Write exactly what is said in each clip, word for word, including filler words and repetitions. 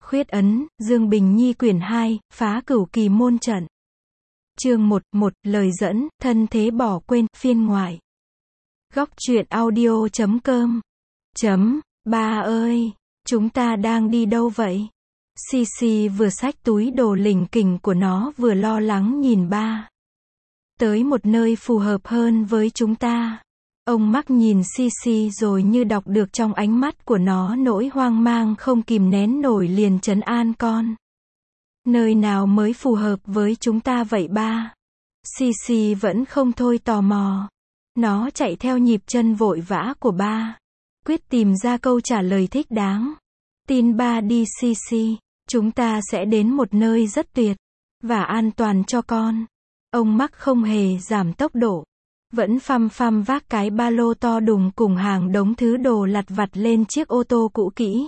Khuyết ấn, Dương Bình Nhi quyển hai, phá cửu kỳ môn trận. Chương một, một, lời dẫn, thân thế bỏ quên, phiên ngoại. Góc truyện audio chấm com. Chấm, ba ơi, chúng ta đang đi đâu vậy? Sisi vừa xách túi đồ lỉnh kỉnh của nó vừa lo lắng nhìn ba. Tới một nơi phù hợp hơn với chúng ta. Ông Mắc nhìn Sisi rồi như đọc được trong ánh mắt của nó nỗi hoang mang không kìm nén nổi liền trấn an con. Nơi nào mới phù hợp với chúng ta vậy ba? Sisi vẫn không thôi tò mò. Nó chạy theo nhịp chân vội vã của ba. Quyết tìm ra câu trả lời thích đáng. Tin ba đi Sisi. Chúng ta sẽ đến một nơi rất tuyệt và an toàn cho con. Ông Mắc không hề giảm tốc độ. Vẫn phăm phăm vác cái ba lô to đùng cùng hàng đống thứ đồ lặt vặt lên chiếc ô tô cũ kỹ.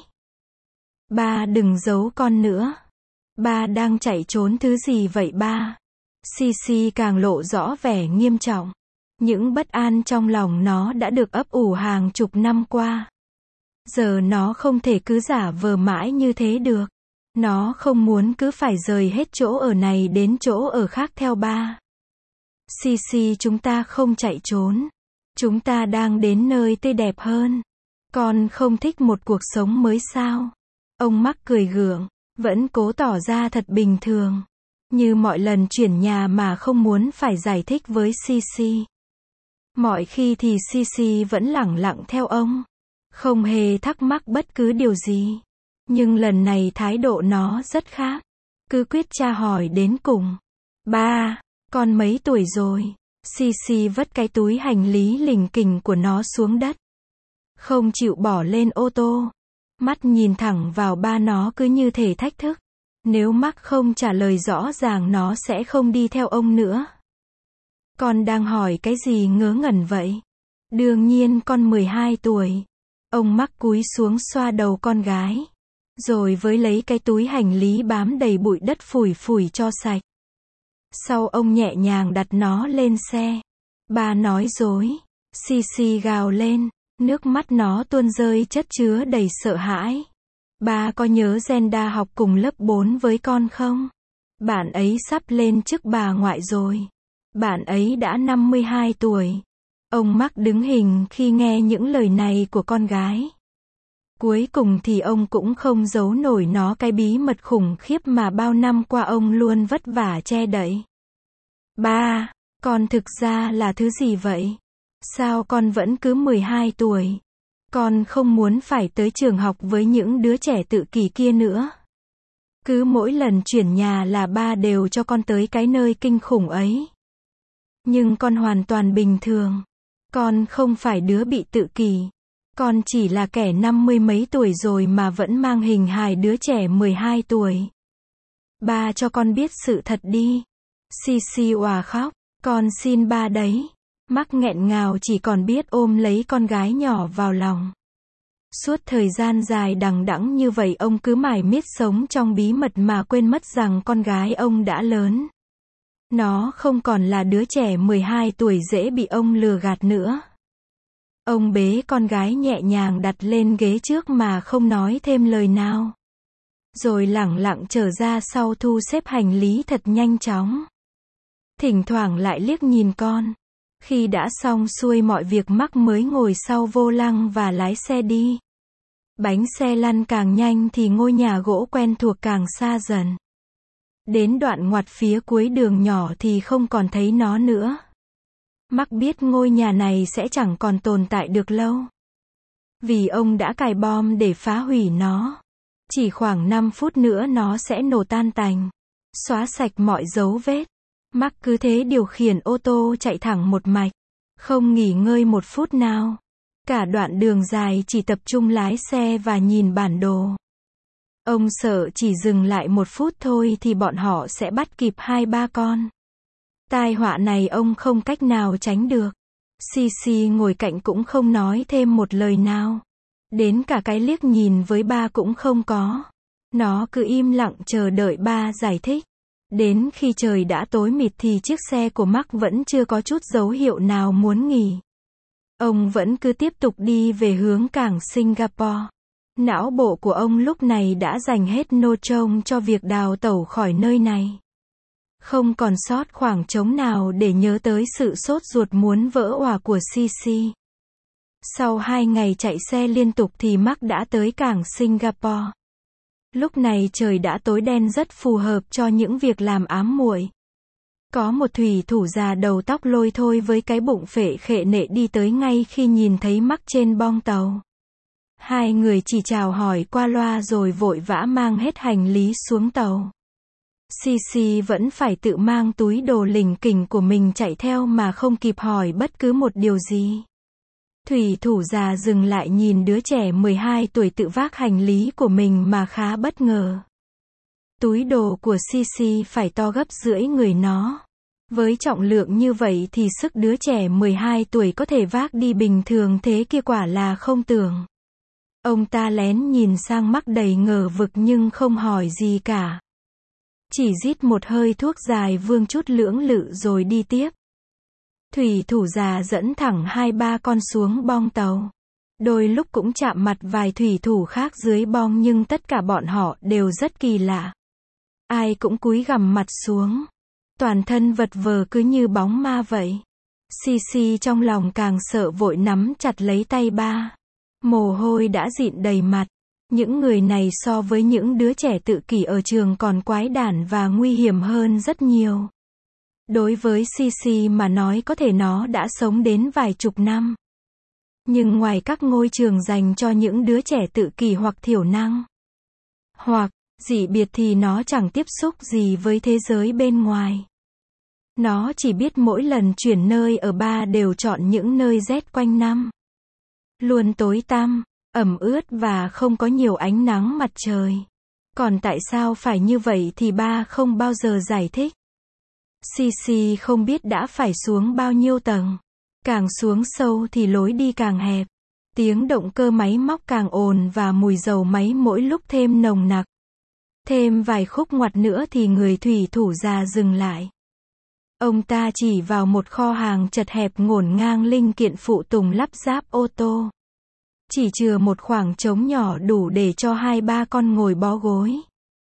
Ba đừng giấu con nữa. Ba đang chạy trốn thứ gì vậy ba? Sisi càng lộ rõ vẻ nghiêm trọng. Những bất an trong lòng nó đã được ấp ủ hàng chục năm qua. Giờ nó không thể cứ giả vờ mãi như thế được. Nó không muốn cứ phải rời hết chỗ ở này đến chỗ ở khác theo ba. Sisi, chúng ta không chạy trốn. Chúng ta đang đến nơi tươi đẹp hơn. Con không thích một cuộc sống mới sao? Ông Mắc cười gượng, vẫn cố tỏ ra thật bình thường. Như mọi lần chuyển nhà mà không muốn phải giải thích với Sisi. Mọi khi thì Sisi vẫn lẳng lặng theo ông. Không hề thắc mắc bất cứ điều gì. Nhưng lần này thái độ nó rất khác. Cứ quyết tra hỏi đến cùng. Ba, con mấy tuổi rồi? Sisi vất cái túi hành lý lỉnh kỉnh của nó xuống đất. Không chịu bỏ lên ô tô. Mắt nhìn thẳng vào ba nó cứ như thể thách thức. Nếu Mắc không trả lời rõ ràng nó sẽ không đi theo ông nữa. Con đang hỏi cái gì ngớ ngẩn vậy? Đương nhiên con mười hai tuổi. Ông Mắc cúi xuống xoa đầu con gái. Rồi với lấy cái túi hành lý bám đầy bụi đất phủi phủi cho sạch. Sau ông nhẹ nhàng đặt nó lên xe. Ba nói dối. Sisi gào lên. Nước mắt nó tuôn rơi chất chứa đầy sợ hãi. Ba có nhớ Zenda học cùng lớp bốn với con không? Bạn ấy sắp lên chức bà ngoại rồi. Bạn ấy đã năm mươi hai tuổi. Ông Mắc đứng hình khi nghe những lời này của con gái. Cuối cùng thì ông cũng không giấu nổi nó cái bí mật khủng khiếp mà bao năm qua ông luôn vất vả che đậy. Ba, con thực ra là thứ gì vậy? Sao con vẫn cứ mười hai tuổi? Con không muốn phải tới trường học với những đứa trẻ tự kỷ kia nữa. Cứ mỗi lần chuyển nhà là ba đều cho con tới cái nơi kinh khủng ấy. Nhưng con hoàn toàn bình thường. Con không phải đứa bị tự kỷ. Con chỉ là kẻ năm mươi mấy tuổi rồi mà vẫn mang hình hài đứa trẻ mười hai tuổi. Ba cho con biết sự thật đi. Sisi òa khóc. Con xin ba đấy. Mắc nghẹn ngào chỉ còn biết ôm lấy con gái nhỏ vào lòng. Suốt thời gian dài đằng đẵng như vậy ông cứ mải miết sống trong bí mật mà quên mất rằng con gái ông đã lớn. Nó không còn là đứa trẻ mười hai tuổi dễ bị ông lừa gạt nữa. Ông bế con gái nhẹ nhàng đặt lên ghế trước mà không nói thêm lời nào. Rồi lẳng lặng trở ra sau thu xếp hành lý thật nhanh chóng. Thỉnh thoảng lại liếc nhìn con. Khi đã xong xuôi mọi việc Mắc mới ngồi sau vô lăng và lái xe đi. Bánh xe lăn càng nhanh thì ngôi nhà gỗ quen thuộc càng xa dần. Đến đoạn ngoặt phía cuối đường nhỏ thì không còn thấy nó nữa. Mắc biết ngôi nhà này sẽ chẳng còn tồn tại được lâu. Vì ông đã cài bom để phá hủy nó. Chỉ khoảng năm phút nữa nó sẽ nổ tan tành. Xóa sạch mọi dấu vết. Mắc cứ thế điều khiển ô tô chạy thẳng một mạch. Không nghỉ ngơi một phút nào. Cả đoạn đường dài chỉ tập trung lái xe và nhìn bản đồ. Ông sợ chỉ dừng lại một phút thôi thì bọn họ sẽ bắt kịp hai ba con. Tai họa này ông không cách nào tránh được. Sisi ngồi cạnh cũng không nói thêm một lời nào. Đến cả cái liếc nhìn với ba cũng không có. Nó cứ im lặng chờ đợi ba giải thích. Đến khi trời đã tối mịt thì chiếc xe của Mắc vẫn chưa có chút dấu hiệu nào muốn nghỉ. Ông vẫn cứ tiếp tục đi về hướng cảng Singapore. Não bộ của ông lúc này đã dành hết nô trông cho việc đào tẩu khỏi nơi này. Không còn sót khoảng trống nào để nhớ tới sự sốt ruột muốn vỡ òa của Sisi. Sau hai ngày chạy xe liên tục thì Mark đã tới cảng Singapore. Lúc này trời đã tối đen rất phù hợp cho những việc làm ám muội. Có một thủy thủ già đầu tóc lôi thôi với cái bụng phệ khệ nệ đi tới ngay khi nhìn thấy Mark trên bong tàu. Hai người chỉ chào hỏi qua loa rồi vội vã mang hết hành lý xuống tàu. Sisi vẫn phải tự mang túi đồ lỉnh kỉnh của mình chạy theo mà không kịp hỏi bất cứ một điều gì. Thủy thủ già dừng lại nhìn đứa trẻ mười hai tuổi tự vác hành lý của mình mà khá bất ngờ. Túi đồ của Sisi phải to gấp rưỡi người nó. Với trọng lượng như vậy thì sức đứa trẻ mười hai tuổi có thể vác đi bình thường thế kia quả là không tưởng. Ông ta lén nhìn sang Mark đầy ngờ vực nhưng không hỏi gì cả. Chỉ rít một hơi thuốc dài vương chút lưỡng lự rồi đi tiếp. Thủy thủ già dẫn thẳng hai ba con xuống bong tàu. Đôi lúc cũng chạm mặt vài thủy thủ khác dưới bong nhưng tất cả bọn họ đều rất kỳ lạ. Ai cũng cúi gằm mặt xuống. Toàn thân vật vờ cứ như bóng ma vậy. Sisi trong lòng càng sợ vội nắm chặt lấy tay ba. Mồ hôi đã dịn đầy mặt. Những người này so với những đứa trẻ tự kỷ ở trường còn quái đản và nguy hiểm hơn rất nhiều. Đối với Sisi mà nói có thể nó đã sống đến vài chục năm. Nhưng ngoài các ngôi trường dành cho những đứa trẻ tự kỷ hoặc thiểu năng, hoặc dị biệt thì nó chẳng tiếp xúc gì với thế giới bên ngoài. Nó chỉ biết mỗi lần chuyển nơi ở ba đều chọn những nơi rét quanh năm. Luôn tối tăm, ẩm ướt và không có nhiều ánh nắng mặt trời. Còn tại sao phải như vậy thì ba không bao giờ giải thích. Sisi không biết đã phải xuống bao nhiêu tầng. Càng xuống sâu thì lối đi càng hẹp. Tiếng động cơ máy móc càng ồn và mùi dầu máy mỗi lúc thêm nồng nặc. Thêm vài khúc ngoặt nữa thì người thủy thủ già dừng lại. Ông ta chỉ vào một kho hàng chật hẹp ngổn ngang linh kiện phụ tùng lắp ráp ô tô. Chỉ chừa một khoảng trống nhỏ đủ để cho hai ba con ngồi bó gối.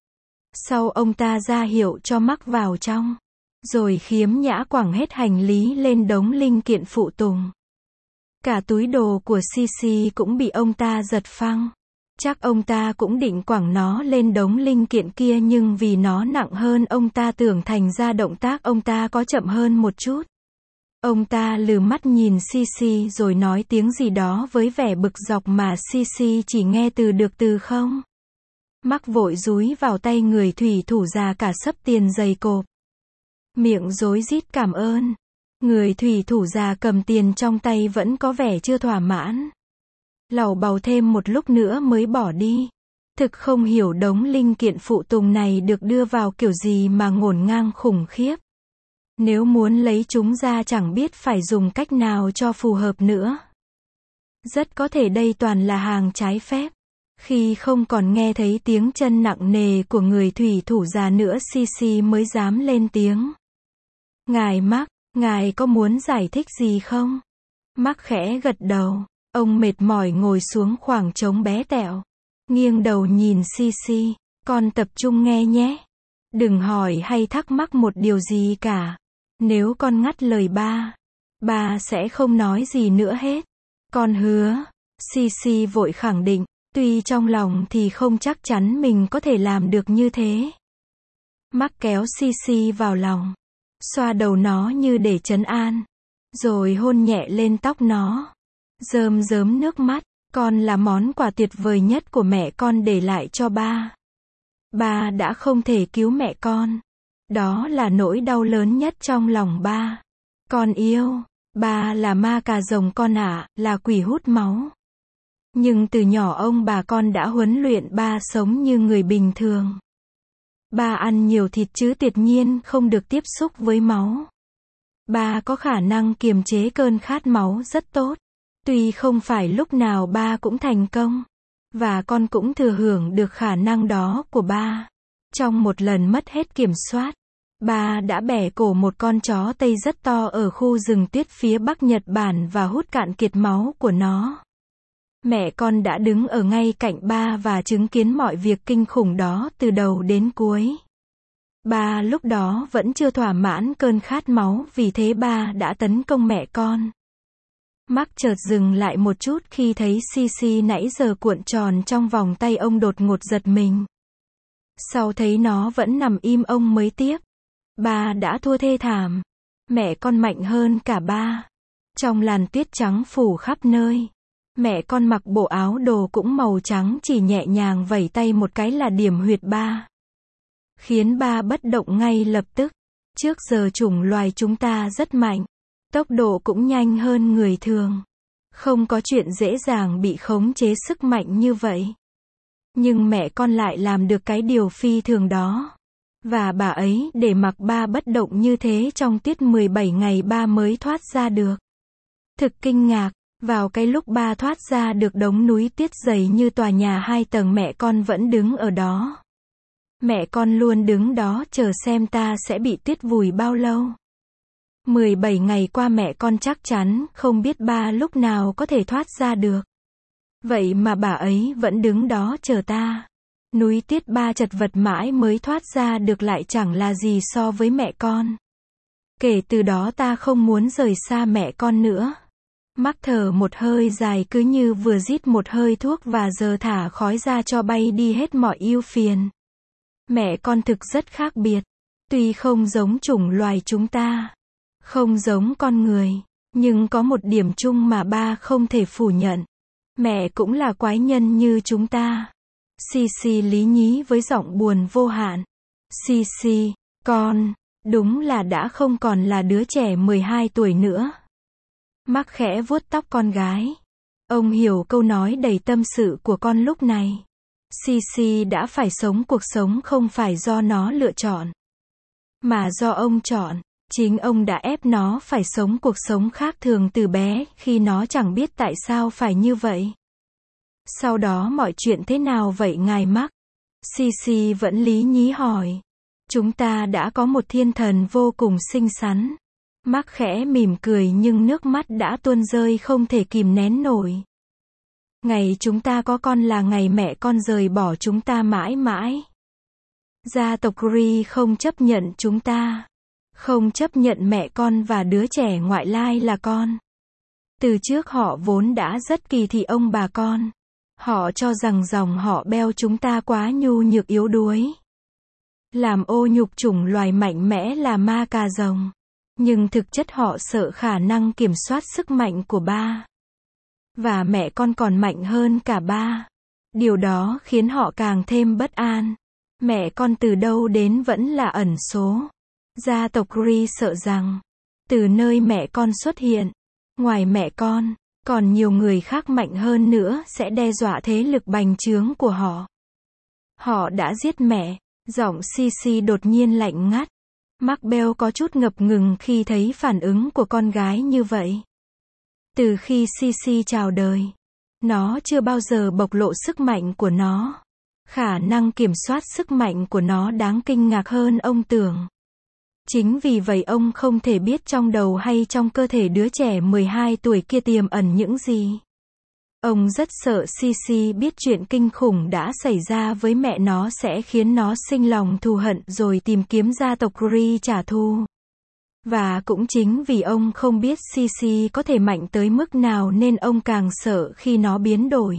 Sau ông ta ra hiệu cho Mark vào trong. Rồi khiếm nhã quẳng hết hành lý lên đống linh kiện phụ tùng. Cả túi đồ của Sisi cũng bị ông ta giật phăng. Chắc ông ta cũng định quẳng nó lên đống linh kiện kia nhưng vì nó nặng hơn ông ta tưởng thành ra động tác ông ta có chậm hơn một chút. Ông ta lừ mắt nhìn Sisi rồi nói tiếng gì đó với vẻ bực dọc mà Sisi chỉ nghe từ được từ không. Mark vội dúi vào tay người thủy thủ già cả xấp tiền dày cộp. Miệng rối rít cảm ơn. Người thủy thủ già cầm tiền trong tay vẫn có vẻ chưa thỏa mãn. Lầu bầu thêm một lúc nữa mới bỏ đi. Thực không hiểu đống linh kiện phụ tùng này được đưa vào kiểu gì mà ngổn ngang khủng khiếp. Nếu muốn lấy chúng ra chẳng biết phải dùng cách nào cho phù hợp nữa. Rất có thể đây toàn là hàng trái phép. Khi không còn nghe thấy tiếng chân nặng nề của người thủy thủ già nữa Sisi mới dám lên tiếng. Ngài Mark, ngài có muốn giải thích gì không? Mark khẽ gật đầu. Ông mệt mỏi ngồi xuống khoảng trống bé tẹo. Nghiêng đầu nhìn Sisi. Con tập trung nghe nhé. Đừng hỏi hay thắc mắc một điều gì cả. Nếu con ngắt lời ba, ba sẽ không nói gì nữa hết. Con hứa. Sisi vội khẳng định. Tuy trong lòng thì không chắc chắn mình có thể làm được như thế. Mark kéo Sisi vào lòng. Xoa đầu nó như để trấn an. Rồi hôn nhẹ lên tóc nó. Rơm rớm nước mắt. Con là món quà tuyệt vời nhất của mẹ con để lại cho ba. Ba đã không thể cứu mẹ con. Đó là nỗi đau lớn nhất trong lòng ba. Con yêu. Ba là ma cà rồng con ạ, là quỷ hút máu. Nhưng từ nhỏ ông bà con đã huấn luyện ba sống như người bình thường. Ba ăn nhiều thịt chứ tuyệt nhiên không được tiếp xúc với máu. Ba có khả năng kiềm chế cơn khát máu rất tốt. Tuy không phải lúc nào ba cũng thành công. Và con cũng thừa hưởng được khả năng đó của ba. Trong một lần mất hết kiểm soát, ba đã bẻ cổ một con chó Tây rất to ở khu rừng tuyết phía bắc Nhật Bản và hút cạn kiệt máu của nó. Mẹ con đã đứng ở ngay cạnh ba và chứng kiến mọi việc kinh khủng đó từ đầu đến cuối. Ba lúc đó vẫn chưa thỏa mãn cơn khát máu, vì thế ba đã tấn công mẹ con. Mark chợt dừng lại một chút khi thấy Sisi nãy giờ cuộn tròn trong vòng tay ông, đột ngột giật mình. Sau thấy nó vẫn nằm im ông mới tiếp. Ba đã thua thê thảm. Mẹ con mạnh hơn cả ba. Trong làn tuyết trắng phủ khắp nơi. Mẹ con mặc bộ áo đồ cũng màu trắng, chỉ nhẹ nhàng vẩy tay một cái là điểm huyệt ba. Khiến ba bất động ngay lập tức. Trước giờ chủng loài chúng ta rất mạnh. Tốc độ cũng nhanh hơn người thường. Không có chuyện dễ dàng bị khống chế sức mạnh như vậy. Nhưng mẹ con lại làm được cái điều phi thường đó. Và bà ấy để mặc ba bất động như thế trong tiết mười bảy ngày ba mới thoát ra được. Thực kinh ngạc, vào cái lúc ba thoát ra được đống núi tuyết dày như tòa nhà hai tầng, mẹ con vẫn đứng ở đó. Mẹ con luôn đứng đó chờ xem ta sẽ bị tuyết vùi bao lâu. mười bảy ngày qua mẹ con chắc chắn không biết ba lúc nào có thể thoát ra được. Vậy mà bà ấy vẫn đứng đó chờ ta. Núi tuyết ba chật vật mãi mới thoát ra được lại chẳng là gì so với mẹ con. Kể từ đó ta không muốn rời xa mẹ con nữa. Mark thở một hơi dài cứ như vừa rít một hơi thuốc và giờ thả khói ra cho bay đi hết mọi ưu phiền. Mẹ con thực rất khác biệt. Tuy không giống chủng loài chúng ta, không giống con người, nhưng có một điểm chung mà ba không thể phủ nhận. Mẹ cũng là quái nhân như chúng ta. Sisi lý nhí với giọng buồn vô hạn. Sisi, con, đúng là đã không còn là đứa trẻ mười hai tuổi nữa. Mark khẽ vuốt tóc con gái. Ông hiểu câu nói đầy tâm sự của con lúc này. Sisi đã phải sống cuộc sống không phải do nó lựa chọn, mà do ông chọn. Chính ông đã ép nó phải sống cuộc sống khác thường từ bé, khi nó chẳng biết tại sao phải như vậy. Sau đó mọi chuyện thế nào vậy ngài Mark? Sisi vẫn lý nhí hỏi. Chúng ta đã có một thiên thần vô cùng xinh xắn. Mark khẽ mỉm cười nhưng nước mắt đã tuôn rơi không thể kìm nén nổi. Ngày chúng ta có con là ngày mẹ con rời bỏ chúng ta mãi mãi. Gia tộc Gree không chấp nhận chúng ta. Không chấp nhận mẹ con và đứa trẻ ngoại lai là con. Từ trước họ vốn đã rất kỳ thị ông bà con. Họ cho rằng dòng họ Bell chúng ta quá nhu nhược yếu đuối. Làm ô nhục chủng loài mạnh mẽ là ma cà rồng. Nhưng thực chất họ sợ khả năng kiểm soát sức mạnh của ba. Và mẹ con còn mạnh hơn cả ba. Điều đó khiến họ càng thêm bất an. Mẹ con từ đâu đến vẫn là ẩn số. Gia tộc Gree sợ rằng, từ nơi mẹ con xuất hiện, ngoài mẹ con, còn nhiều người khác mạnh hơn nữa sẽ đe dọa thế lực bành trướng của họ. Họ đã giết mẹ. Giọng Sisi đột nhiên lạnh ngắt. Mark Bell có chút ngập ngừng khi thấy phản ứng của con gái như vậy. Từ khi Sisi chào đời, nó chưa bao giờ bộc lộ sức mạnh của nó. Khả năng kiểm soát sức mạnh của nó đáng kinh ngạc hơn ông tưởng. Chính vì vậy ông không thể biết trong đầu hay trong cơ thể đứa trẻ mười hai tuổi kia tiềm ẩn những gì. Ông rất sợ Sisi biết chuyện kinh khủng đã xảy ra với mẹ nó sẽ khiến nó sinh lòng thù hận rồi tìm kiếm gia tộc Gree trả thù. Và cũng chính vì ông không biết Sisi có thể mạnh tới mức nào nên ông càng sợ khi nó biến đổi.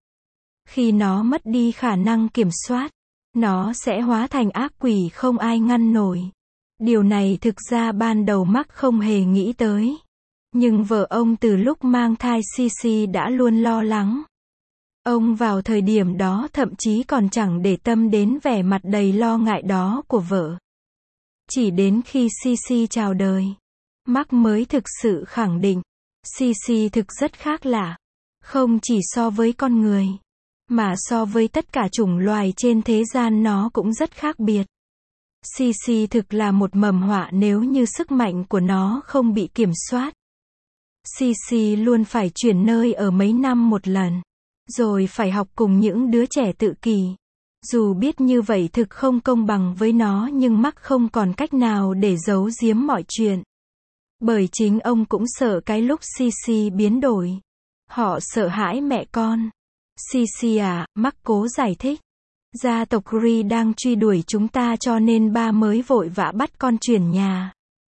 Khi nó mất đi khả năng kiểm soát, nó sẽ hóa thành ác quỷ không ai ngăn nổi. Điều này thực ra ban đầu Mark không hề nghĩ tới. Nhưng vợ ông từ lúc mang thai Sisi đã luôn lo lắng. Ông vào thời điểm đó thậm chí còn chẳng để tâm đến vẻ mặt đầy lo ngại đó của vợ. Chỉ đến khi Sisi chào đời, Mark mới thực sự khẳng định, Sisi thực rất khác lạ. Không chỉ so với con người, mà so với tất cả chủng loài trên thế gian nó cũng rất khác biệt. Sisi thực là một mầm họa nếu như sức mạnh của nó không bị kiểm soát. Sisi luôn phải chuyển nơi ở mấy năm một lần, rồi phải học cùng những đứa trẻ tự kỷ. Dù biết như vậy thực không công bằng với nó nhưng Mark không còn cách nào để giấu giếm mọi chuyện. Bởi chính ông cũng sợ cái lúc Sisi biến đổi, Họ sợ hãi mẹ con. Sisi à, Mark cố giải thích. Gia tộc Gree đang truy đuổi chúng ta cho nên ba mới vội vã bắt con chuyển nhà.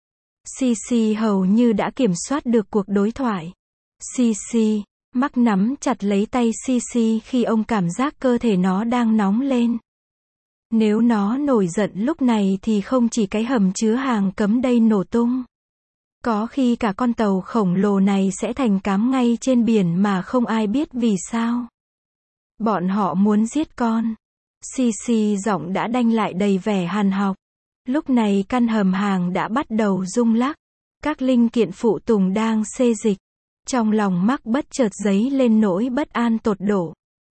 Sisi hầu như đã kiểm soát được cuộc đối thoại. Sisi, Mark nắm chặt lấy tay Sisi khi ông cảm giác cơ thể nó đang nóng lên. Nếu nó nổi giận lúc này thì không chỉ cái hầm chứa hàng cấm đây nổ tung. Có khi cả con tàu khổng lồ này sẽ thành cám ngay trên biển mà không ai biết vì sao. Bọn họ muốn giết con. Sisi giọng đã đanh lại đầy vẻ hàn học. Lúc này căn hầm hàng đã bắt đầu rung lắc. Các linh kiện phụ tùng đang xê dịch. Trong lòng Mark bất chợt dấy lên nỗi bất an tột độ.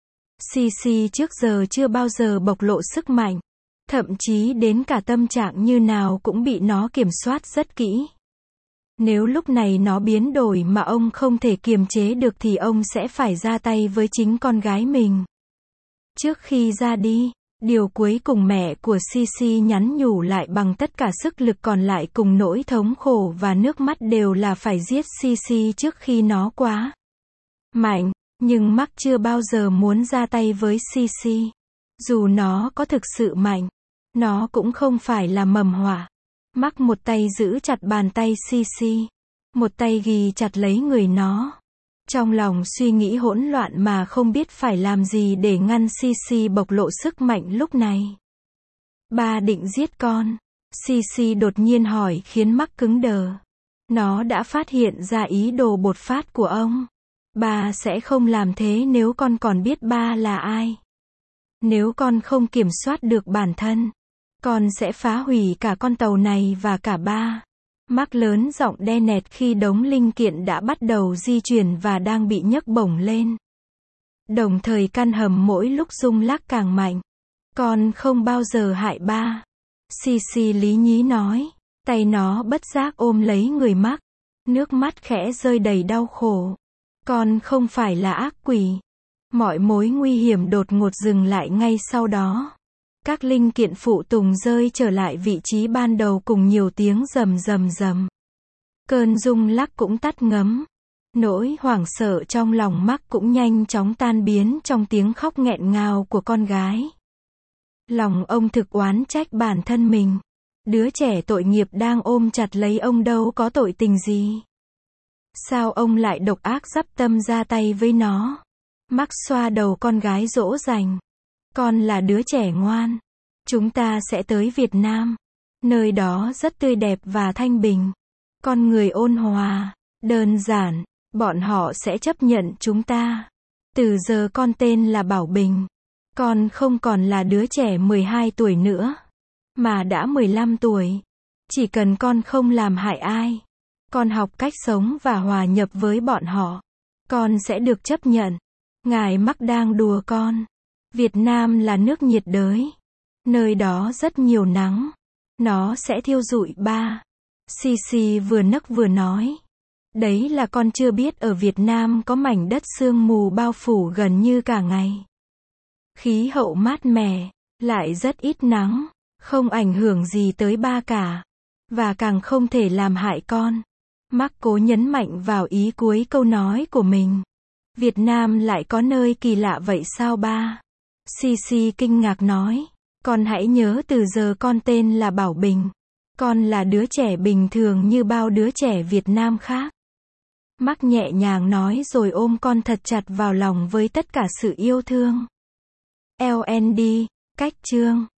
Sisi trước giờ chưa bao giờ bộc lộ sức mạnh. Thậm chí đến cả tâm trạng như nào cũng bị nó kiểm soát rất kỹ. Nếu lúc này nó biến đổi mà ông không thể kiềm chế được thì ông sẽ phải ra tay với chính con gái mình. Trước khi ra đi, điều cuối cùng mẹ của Sisi nhắn nhủ lại bằng tất cả sức lực còn lại cùng nỗi thống khổ và nước mắt đều là phải giết Sisi trước khi nó quá mạnh. Nhưng Mark chưa bao giờ muốn ra tay với Sisi. Dù nó có thực sự mạnh, nó cũng không phải là mầm họa. Mark một tay giữ chặt bàn tay Sisi, một tay ghi chặt lấy người nó. Trong lòng suy nghĩ hỗn loạn mà không biết phải làm gì để ngăn Sisi bộc lộ sức mạnh lúc này. Ba định giết con. Sisi đột nhiên hỏi khiến Mark cứng đờ. Nó đã phát hiện ra ý đồ bột phát của ông. Ba sẽ không làm thế nếu con còn biết ba là ai. Nếu con không kiểm soát được bản thân, con sẽ phá hủy cả con tàu này và cả ba. Mark lớn giọng đe nẹt khi đống linh kiện đã bắt đầu di chuyển và đang bị nhấc bổng lên. Đồng thời căn hầm mỗi lúc rung lắc càng mạnh. Con không bao giờ hại ba. Sisi lý nhí nói. Tay nó bất giác ôm lấy người Mark. Nước mắt khẽ rơi đầy đau khổ. Con không phải là ác quỷ. Mọi mối nguy hiểm đột ngột dừng lại ngay sau đó. Các linh kiện phụ tùng rơi trở lại vị trí ban đầu cùng nhiều tiếng rầm rầm rầm. Cơn rung lắc cũng tắt ngấm. Nỗi hoảng sợ trong lòng Mark cũng nhanh chóng tan biến trong tiếng khóc nghẹn ngào của con gái. Lòng ông thực oán trách bản thân mình. Đứa trẻ tội nghiệp đang ôm chặt lấy ông đâu có tội tình gì. Sao ông lại độc ác dắp tâm ra tay với nó? Mark xoa đầu con gái dỗ dành. Con là đứa trẻ ngoan. Chúng ta sẽ tới Việt Nam. Nơi đó rất tươi đẹp và thanh bình. Con người ôn hòa, đơn giản. Bọn họ sẽ chấp nhận chúng ta. Từ giờ con tên là Bảo Bình. Con không còn là đứa trẻ mười hai tuổi nữa, mà đã mười lăm tuổi. Chỉ cần con không làm hại ai, con học cách sống và hòa nhập với bọn họ, con sẽ được chấp nhận. Ngài Mark đang đùa con. Việt Nam là nước nhiệt đới. Nơi đó rất nhiều nắng. Nó sẽ thiêu rụi ba. Sisi vừa nấc vừa nói. Đấy là con chưa biết ở Việt Nam có mảnh đất sương mù bao phủ gần như cả ngày. Khí hậu mát mẻ, lại rất ít nắng, không ảnh hưởng gì tới ba cả. Và càng không thể làm hại con. Mark cố nhấn mạnh vào ý cuối câu nói của mình. Việt Nam lại có nơi kỳ lạ vậy sao ba? Sisi kinh ngạc nói. Con hãy nhớ từ giờ con tên là Bảo Bình. Con là đứa trẻ bình thường như bao đứa trẻ Việt Nam khác. Mark nhẹ nhàng nói rồi ôm con thật chặt vào lòng với tất cả sự yêu thương. lờ en đê, cách chương